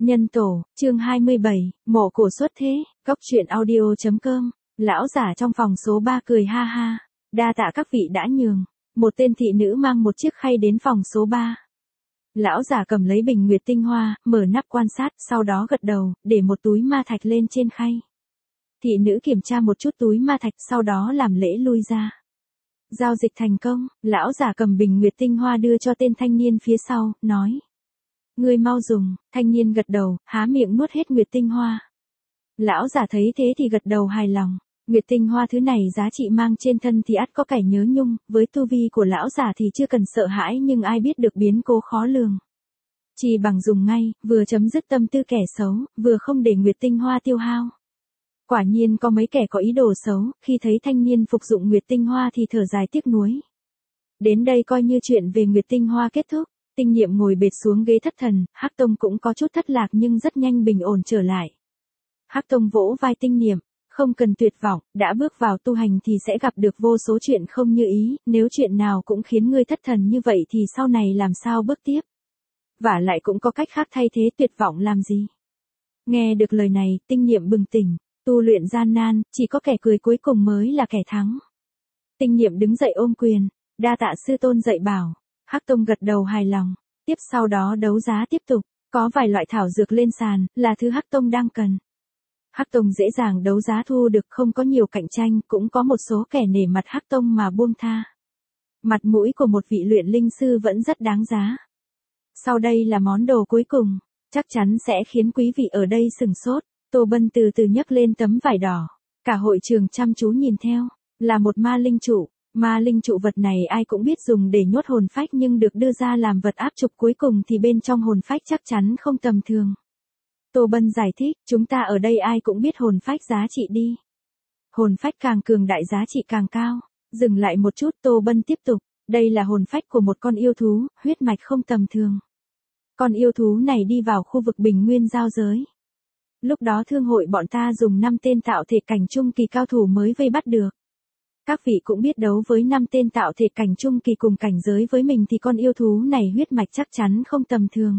Nhân tổ, chương 27, mộ cổ xuất thế, góc truyện audio.com, lão giả trong phòng số 3 cười ha ha, đa tạ các vị đã nhường. Một tên thị nữ mang một chiếc khay đến phòng số 3. Lão giả cầm lấy bình nguyệt tinh hoa, mở nắp quan sát, sau đó gật đầu, để một túi ma thạch lên trên khay. Thị nữ kiểm tra một chút túi ma thạch, sau đó làm lễ lui ra. Giao dịch thành công, lão giả cầm bình nguyệt tinh hoa đưa cho tên thanh niên phía sau, nói. Ngươi mau dùng, thanh niên gật đầu, há miệng nuốt hết nguyệt tinh hoa. Lão giả thấy thế thì gật đầu hài lòng. Nguyệt tinh hoa thứ này giá trị mang trên thân thì ắt có kẻ nhớ nhung, với tu vi của lão giả thì chưa cần sợ hãi, nhưng ai biết được biến cố khó lường. Chỉ bằng dùng ngay, vừa chấm dứt tâm tư kẻ xấu, vừa không để nguyệt tinh hoa tiêu hao. Quả nhiên có mấy kẻ có ý đồ xấu, khi thấy thanh niên phục dụng nguyệt tinh hoa thì thở dài tiếc nuối. Đến đây coi như chuyện về nguyệt tinh hoa kết thúc. Tinh Niệm ngồi bệt xuống ghế thất thần, Hắc Tông cũng có chút thất lạc nhưng rất nhanh bình ổn trở lại. Hắc Tông vỗ vai Tinh Niệm, không cần tuyệt vọng, đã bước vào tu hành thì sẽ gặp được vô số chuyện không như ý, nếu chuyện nào cũng khiến ngươi thất thần như vậy thì sau này làm sao bước tiếp. Vả lại cũng có cách khác thay thế tuyệt vọng làm gì. Nghe được lời này, Tinh Niệm bừng tỉnh, tu luyện gian nan, chỉ có kẻ cười cuối cùng mới là kẻ thắng. Tinh Niệm đứng dậy ôm quyền, đa tạ sư tôn dạy bảo. Hắc Tông gật đầu hài lòng, tiếp sau đó đấu giá tiếp tục, có vài loại thảo dược lên sàn, là thứ Hắc Tông đang cần. Hắc Tông dễ dàng đấu giá thu được, không có nhiều cạnh tranh, cũng có một số kẻ nể mặt Hắc Tông mà buông tha. Mặt mũi của một vị luyện linh sư vẫn rất đáng giá. Sau đây là món đồ cuối cùng, chắc chắn sẽ khiến quý vị ở đây sửng sốt. Tô Bân từ từ nhấc lên tấm vải đỏ, cả hội trường chăm chú nhìn theo, là một ma linh trụ. Ma linh trụ vật này ai cũng biết dùng để nhốt hồn phách, nhưng được đưa ra làm vật áp trục cuối cùng thì bên trong hồn phách chắc chắn không tầm thường. Tô Bân giải thích, chúng ta ở đây ai cũng biết hồn phách giá trị đi. Hồn phách càng cường đại giá trị càng cao. Dừng lại một chút, Tô Bân tiếp tục, đây là hồn phách của một con yêu thú, huyết mạch không tầm thường. Con yêu thú này đi vào khu vực bình nguyên giao giới. Lúc đó thương hội bọn ta dùng 5 tên tạo thể cảnh trung kỳ cao thủ mới vây bắt được. Các vị cũng biết đấu với 5 tên tạo thể cảnh trung kỳ cùng cảnh giới với mình thì con yêu thú này huyết mạch chắc chắn không tầm thường.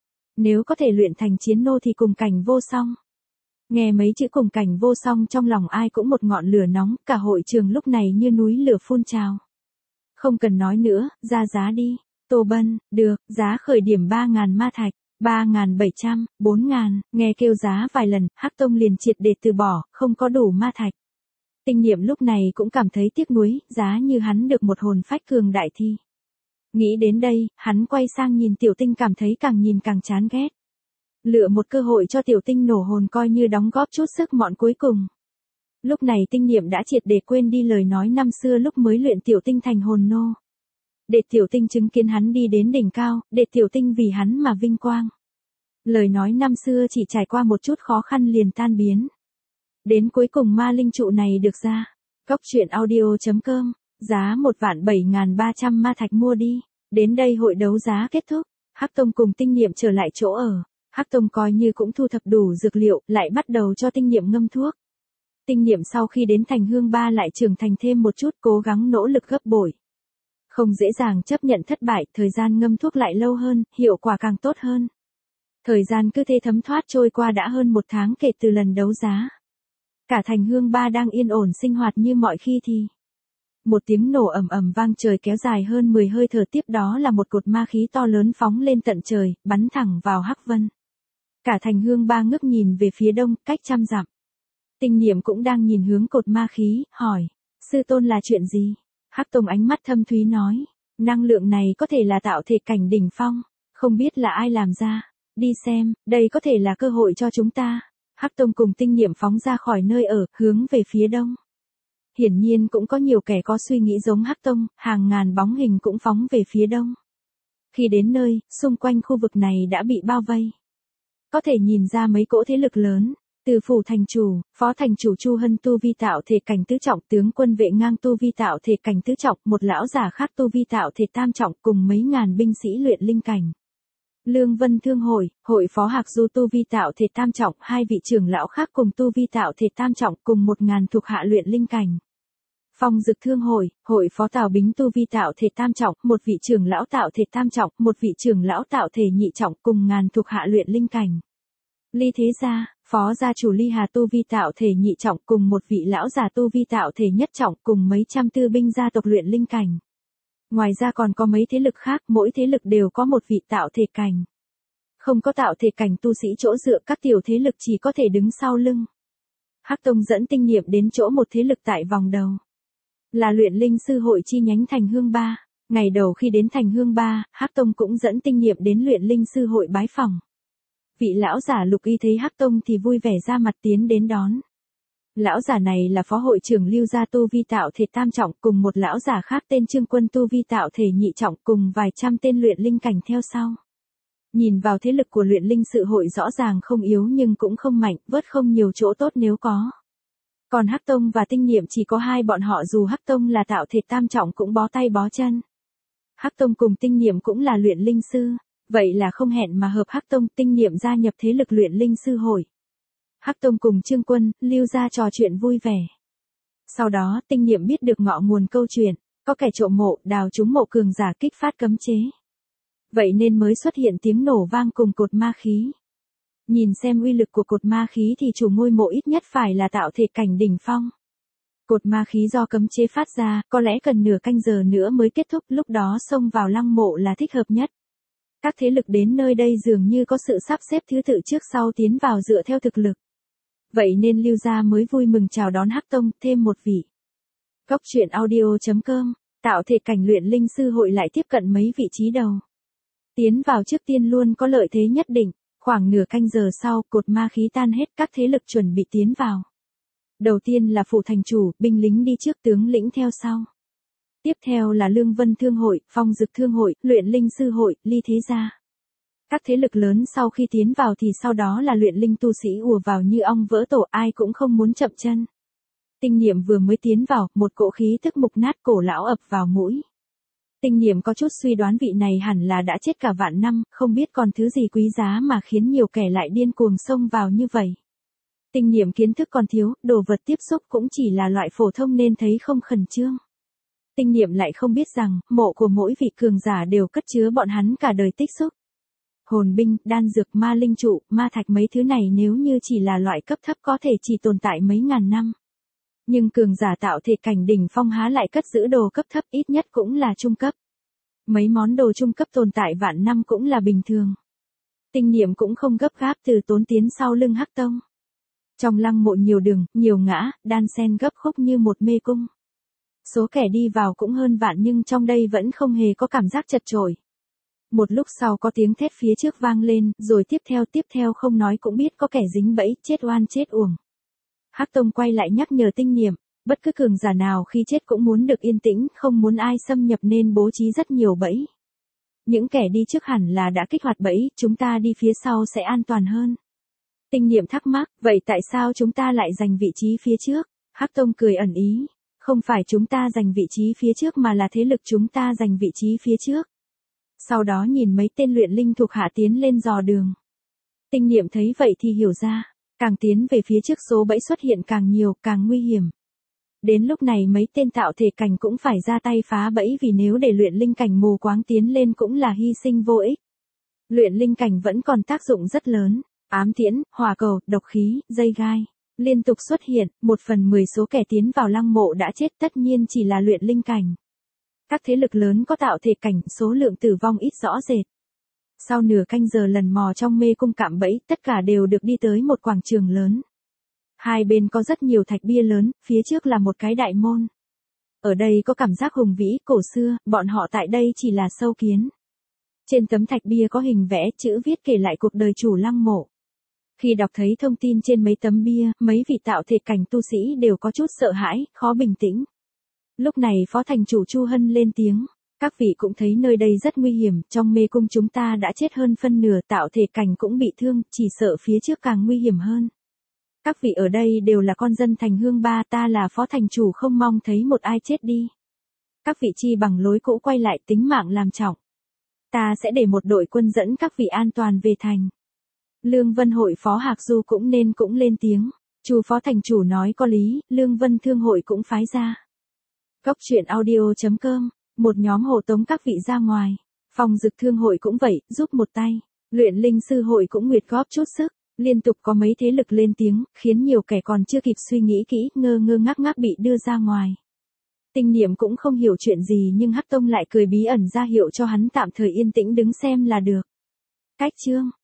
Nếu có thể luyện thành chiến nô thì cùng cảnh vô song. Nghe mấy chữ cùng cảnh vô song trong lòng ai cũng một ngọn lửa nóng, cả hội trường lúc này như núi lửa phun trào. Không cần nói nữa, ra giá đi. Tô Bân, được, giá khởi điểm 3.000 ma thạch, 3.700, 4.000, nghe kêu giá vài lần, Hắc Tông liền triệt để từ bỏ, không có đủ ma thạch. Tinh Niệm lúc này cũng cảm thấy tiếc nuối, giá như hắn được một hồn phách cường đại thì. Nghĩ đến đây, hắn quay sang nhìn Tiểu Tinh cảm thấy càng nhìn càng chán ghét. Lựa một cơ hội cho Tiểu Tinh nổ hồn coi như đóng góp chút sức mọn cuối cùng. Lúc này Tinh Niệm đã triệt để quên đi lời nói năm xưa lúc mới luyện Tiểu Tinh thành hồn nô. Để Tiểu Tinh chứng kiến hắn đi đến đỉnh cao, để Tiểu Tinh vì hắn mà vinh quang. Lời nói năm xưa chỉ trải qua một chút khó khăn liền tan biến. Đến cuối cùng ma linh trụ này được ra. Góc truyện audio.com, giá 1.7300 ma thạch mua đi. Đến đây hội đấu giá kết thúc. Hắc Tông cùng Tinh Niệm trở lại chỗ ở. Hắc Tông coi như cũng thu thập đủ dược liệu, lại bắt đầu cho Tinh Niệm ngâm thuốc. Tinh Niệm sau khi đến Thành Hương Ba lại trưởng thành thêm một chút, cố gắng nỗ lực gấp bội. Không dễ dàng chấp nhận thất bại, thời gian ngâm thuốc lại lâu hơn, hiệu quả càng tốt hơn. Thời gian cứ thế thấm thoát trôi qua đã hơn 1 tháng kể từ lần đấu giá. Cả Thành Hương Ba đang yên ổn sinh hoạt như mọi khi thì. Một tiếng nổ ầm ầm vang trời kéo dài hơn 10 hơi thở, tiếp đó là một cột ma khí to lớn phóng lên tận trời, bắn thẳng vào Hắc Vân. Cả Thành Hương Ba ngước nhìn về phía đông, cách 100 dặm. Tinh Niệm cũng đang nhìn hướng cột ma khí, hỏi, sư tôn là chuyện gì? Hắc Tông ánh mắt thâm thúy nói, năng lượng này có thể là tạo thể cảnh đỉnh phong, không biết là ai làm ra, đi xem, đây có thể là cơ hội cho chúng ta. Hắc Tông cùng Tinh Niệm phóng ra khỏi nơi ở, hướng về phía đông. Hiển nhiên cũng có nhiều kẻ có suy nghĩ giống Hắc Tông, hàng ngàn bóng hình cũng phóng về phía đông. Khi đến nơi, xung quanh khu vực này đã bị bao vây. Có thể nhìn ra mấy cỗ thế lực lớn, từ phủ thành chủ, phó thành chủ Chu Hân tu vi tạo thể cảnh tứ trọng, tướng quân Vệ Ngang tu vi tạo thể cảnh tứ trọng, một lão giả khác tu vi tạo thể tam trọng cùng mấy ngàn binh sĩ luyện linh cảnh. Lương Vân Thương hội, hội phó Hạc Du tu vi tạo thể tam trọng, 2 vị trưởng lão khác cùng tu vi tạo thể tam trọng cùng 1.000 thuộc hạ luyện linh cảnh. Phong Dực Thương hội, hội phó Tào Bính tu vi tạo thể tam trọng, 1 vị trưởng lão tạo thể tam trọng, 1 vị trưởng lão tạo thể nhị trọng cùng 1000 thuộc hạ luyện linh cảnh. Ly Thế Gia, phó gia chủ Ly Hà tu vi tạo thể nhị trọng cùng một vị lão già tu vi tạo thể nhất trọng cùng mấy trăm tư binh gia tộc luyện linh cảnh. Ngoài ra còn có mấy thế lực khác, mỗi thế lực đều có một vị tạo thể cảnh. Không có tạo thể cảnh tu sĩ chỗ dựa, các tiểu thế lực chỉ có thể đứng sau lưng. Hắc Tông dẫn tinh niệm đến chỗ một thế lực tại vòng đầu. Là luyện linh sư hội chi nhánh Thành Hương Ba. Ngày đầu khi đến Thành Hương Ba, Hắc Tông cũng dẫn tinh niệm đến luyện linh sư hội bái phỏng. Vị lão giả Lục Y thấy Hắc Tông thì vui vẻ ra mặt tiến đến đón. Lão giả này là phó hội trưởng Lưu gia tu vi tạo thể tam trọng cùng một lão giả khác tên Trương Quân tu vi tạo thể nhị trọng cùng vài trăm tên luyện linh cảnh theo sau. Nhìn vào thế lực của luyện linh sự hội rõ ràng không yếu nhưng cũng không mạnh, vớt không nhiều chỗ tốt nếu có. Còn Hắc Tông và tinh niệm chỉ có hai bọn họ, dù Hắc Tông là tạo thể tam trọng cũng bó tay bó chân. Hắc Tông cùng tinh niệm cũng là luyện linh sư, vậy là không hẹn mà hợp. Hắc Tông tinh niệm gia nhập thế lực luyện linh sư hội. Hắc Tông cùng Trương Quân, Lưu gia trò chuyện vui vẻ. Sau đó tinh niệm biết được ngọn nguồn câu chuyện, có kẻ trộm mộ, đào trúng mộ cường giả kích phát cấm chế. Vậy nên mới xuất hiện tiếng nổ vang cùng cột ma khí. Nhìn xem uy lực của cột ma khí thì chủ ngôi mộ ít nhất phải là tạo thể cảnh đỉnh phong. Cột ma khí do cấm chế phát ra, có lẽ cần nửa canh giờ nữa mới kết thúc, lúc đó xông vào lăng mộ là thích hợp nhất. Các thế lực đến nơi đây dường như có sự sắp xếp thứ tự trước sau tiến vào dựa theo thực lực. Vậy nên Lưu gia mới vui mừng chào đón Hắc Tông thêm một vị. Cốc truyện audio.com, tạo thể cảnh luyện linh sư hội lại tiếp cận mấy vị trí đầu. Tiến vào trước tiên luôn có lợi thế nhất định, khoảng nửa canh giờ sau cột ma khí tan hết, các thế lực chuẩn bị tiến vào. Đầu tiên là phủ thành chủ, binh lính đi trước, tướng lĩnh theo sau. Tiếp theo là Lương Vân Thương hội, Phong Dực Thương hội, Luyện Linh Sư hội, Ly Thế Gia. Các thế lực lớn sau khi tiến vào thì sau đó là luyện linh tu sĩ ùa vào như ong vỡ tổ, ai cũng không muốn chậm chân. Tinh niệm vừa mới tiến vào, một cỗ khí tức mục nát cổ lão ập vào mũi. Tinh niệm có chút suy đoán vị này hẳn là đã chết cả vạn năm, không biết còn thứ gì quý giá mà khiến nhiều kẻ lại điên cuồng xông vào như vậy. Tinh niệm kiến thức còn thiếu, đồ vật tiếp xúc cũng chỉ là loại phổ thông nên thấy không khẩn trương. Tinh niệm lại không biết rằng, mộ của mỗi vị cường giả đều cất chứa bọn hắn cả đời tích xúc. Hồn binh, đan dược, ma linh trụ, ma thạch, mấy thứ này nếu như chỉ là loại cấp thấp có thể chỉ tồn tại mấy ngàn năm. Nhưng cường giả tạo thể cảnh đỉnh phong há lại cất giữ đồ cấp thấp, ít nhất cũng là trung cấp. Mấy món đồ trung cấp tồn tại vạn năm cũng là bình thường. Tinh niệm cũng không gấp gáp từ tốn tiến sau lưng Hắc Tông. Trong lăng mộ nhiều đường, nhiều ngã, đan xen gấp khúc như một mê cung. Số kẻ đi vào cũng hơn vạn nhưng trong đây vẫn không hề có cảm giác chật chội. Một lúc sau có tiếng thét phía trước vang lên, rồi tiếp theo không nói cũng biết có kẻ dính bẫy, chết oan chết uổng. Hắc Tông quay lại nhắc nhở tinh niệm, bất cứ cường giả nào khi chết cũng muốn được yên tĩnh, không muốn ai xâm nhập nên bố trí rất nhiều bẫy. Những kẻ đi trước hẳn là đã kích hoạt bẫy, chúng ta đi phía sau sẽ an toàn hơn. Tinh niệm thắc mắc, vậy tại sao chúng ta lại giành vị trí phía trước? Hắc Tông cười ẩn ý, không phải chúng ta giành vị trí phía trước mà là thế lực chúng ta giành vị trí phía trước. Sau đó nhìn mấy tên luyện linh thuộc hạ tiến lên dò đường. Tinh niệm thấy vậy thì hiểu ra, càng tiến về phía trước số bẫy xuất hiện càng nhiều, càng nguy hiểm. Đến lúc này mấy tên tạo thể cảnh cũng phải ra tay phá bẫy vì nếu để luyện linh cảnh mù quáng tiến lên cũng là hy sinh vô ích. Luyện linh cảnh vẫn còn tác dụng rất lớn, ám tiễn, hỏa cầu, độc khí, dây gai, liên tục xuất hiện, 1/10 số kẻ tiến vào lăng mộ đã chết tất nhiên chỉ là luyện linh cảnh. Các thế lực lớn có tạo thể cảnh, số lượng tử vong ít rõ rệt. Sau nửa canh giờ lần mò trong mê cung cạm bẫy, tất cả đều được đi tới một quảng trường lớn. Hai bên có rất nhiều thạch bia lớn, phía trước là một cái đại môn. Ở đây có cảm giác hùng vĩ, cổ xưa, bọn họ tại đây chỉ là sâu kiến. Trên tấm thạch bia có hình vẽ, chữ viết kể lại cuộc đời chủ lăng mộ. Khi đọc thấy thông tin trên mấy tấm bia, mấy vị tạo thể cảnh tu sĩ đều có chút sợ hãi, khó bình tĩnh. Lúc này phó thành chủ Chu Hân lên tiếng, các vị cũng thấy nơi đây rất nguy hiểm, trong mê cung chúng ta đã chết hơn phân nửa, tạo thể cảnh cũng bị thương, chỉ sợ phía trước càng nguy hiểm hơn. Các vị ở đây đều là con dân Thành Hương Ba, ta là phó thành chủ không mong thấy một ai chết đi. Các vị chi bằng lối cũ quay lại, tính mạng làm trọng. Ta sẽ để một đội quân dẫn các vị an toàn về thành. Lương Vân hội phó Hạc Du cũng lên tiếng. Chu phó thành chủ nói có lý, Lương Vân thương hội cũng phái ra. Cốc truyện audio.com, một nhóm hộ tống các vị ra ngoài. Phong Dực thương hội cũng vậy, giúp một tay. Luyện linh sư hội cũng nguyệt góp chút sức. Liên tục có mấy thế lực lên tiếng, khiến nhiều kẻ còn chưa kịp suy nghĩ kỹ, ngơ ngơ ngác ngác bị đưa ra ngoài. Tinh Niệm cũng không hiểu chuyện gì nhưng Hắc Tông lại cười bí ẩn ra hiệu cho hắn tạm thời yên tĩnh đứng xem là được. Cách chương